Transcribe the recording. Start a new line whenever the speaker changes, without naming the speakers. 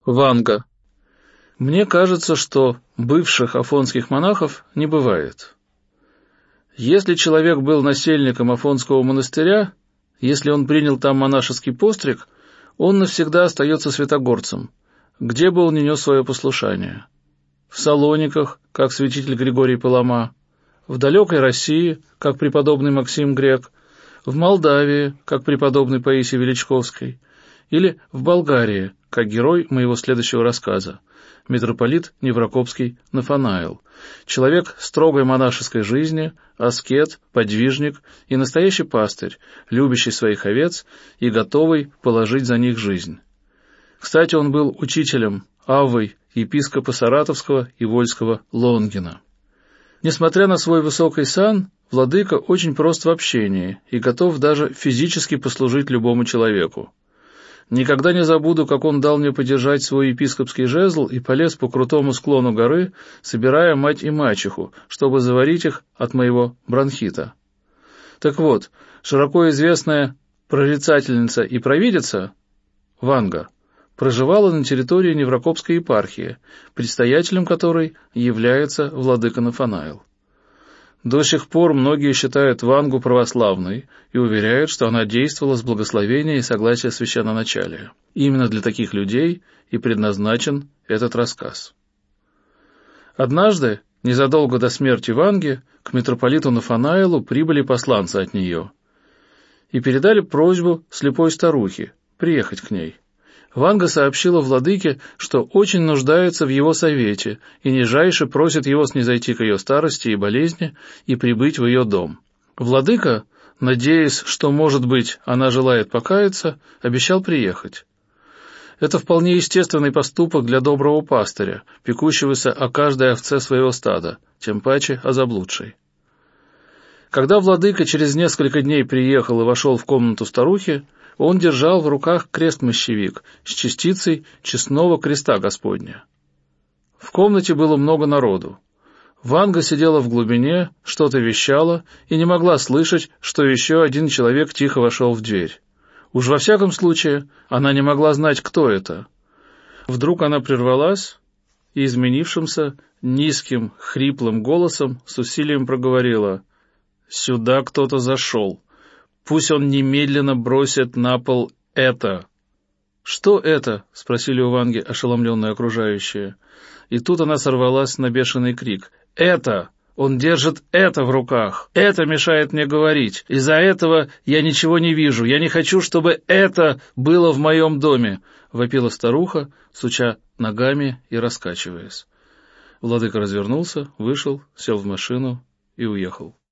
Ванга. Мне кажется, что бывших афонских монахов не бывает. Если человек был насельником Афонского монастыря, если он принял там монашеский постриг, он навсегда остается святогорцем, где бы он ни нес свое послушание. В Салониках, как святитель Григорий Палама, в далекой России, как преподобный Максим Грек, в Молдавии, как преподобный Паисий Величковский, или в Болгарии, как герой моего следующего рассказа, митрополит Неврокопский Нафанаил, человек строгой монашеской жизни, аскет, подвижник и настоящий пастырь, любящий своих овец и готовый положить за них жизнь. Кстати, он был учителем Аввой епископа Саратовского и Вольского Лонгина. Несмотря на свой высокий сан, владыка очень прост в общении и готов даже физически послужить любому человеку. Никогда не забуду, как он дал мне подержать свой епископский жезл и полез по крутому склону горы, собирая мать и мачеху, чтобы заварить их от моего бронхита. Так вот, широко известная прорицательница и провидица Ванга проживала на территории Неврокопской епархии, предстоятелем которой является владыка Нафанаил. До сих пор многие считают Вангу православной и уверяют, что она действовала с благословения и согласия священноначалия. Именно для таких людей и предназначен этот рассказ. Однажды, незадолго до смерти Ванги, к митрополиту Нафанаилу прибыли посланцы от нее и передали просьбу слепой старухе приехать к ней. Ванга сообщила владыке, что очень нуждается в его совете и нижайше просит его снизойти к ее старости и болезни и прибыть в ее дом. Владыка, надеясь, что, может быть, она желает покаяться, обещал приехать. Это вполне естественный поступок для доброго пастыря, пекущегося о каждой овце своего стада, тем паче о заблудшей. Когда владыка через несколько дней приехал и вошел в комнату старухи, он держал в руках крест-мощевик с частицей честного креста Господня. В комнате было много народу. Ванга сидела в глубине, что-то вещала и не могла слышать, что еще один человек тихо вошел в дверь. Уж во всяком случае, она не могла знать, кто это. Вдруг она прервалась и изменившимся, низким, хриплым голосом с усилием проговорила: «Сюда кто-то зашел. Пусть он немедленно бросит на пол это». «Что это?» — спросили у Ванги ошеломленные окружающие. И тут она сорвалась на бешеный крик. «Это! Он держит это в руках! Это мешает мне говорить! Из-за этого я ничего не вижу! Я не хочу, чтобы это было в моем доме!» — вопила старуха, суча ногами и раскачиваясь. Владыка развернулся, вышел, сел в машину и уехал.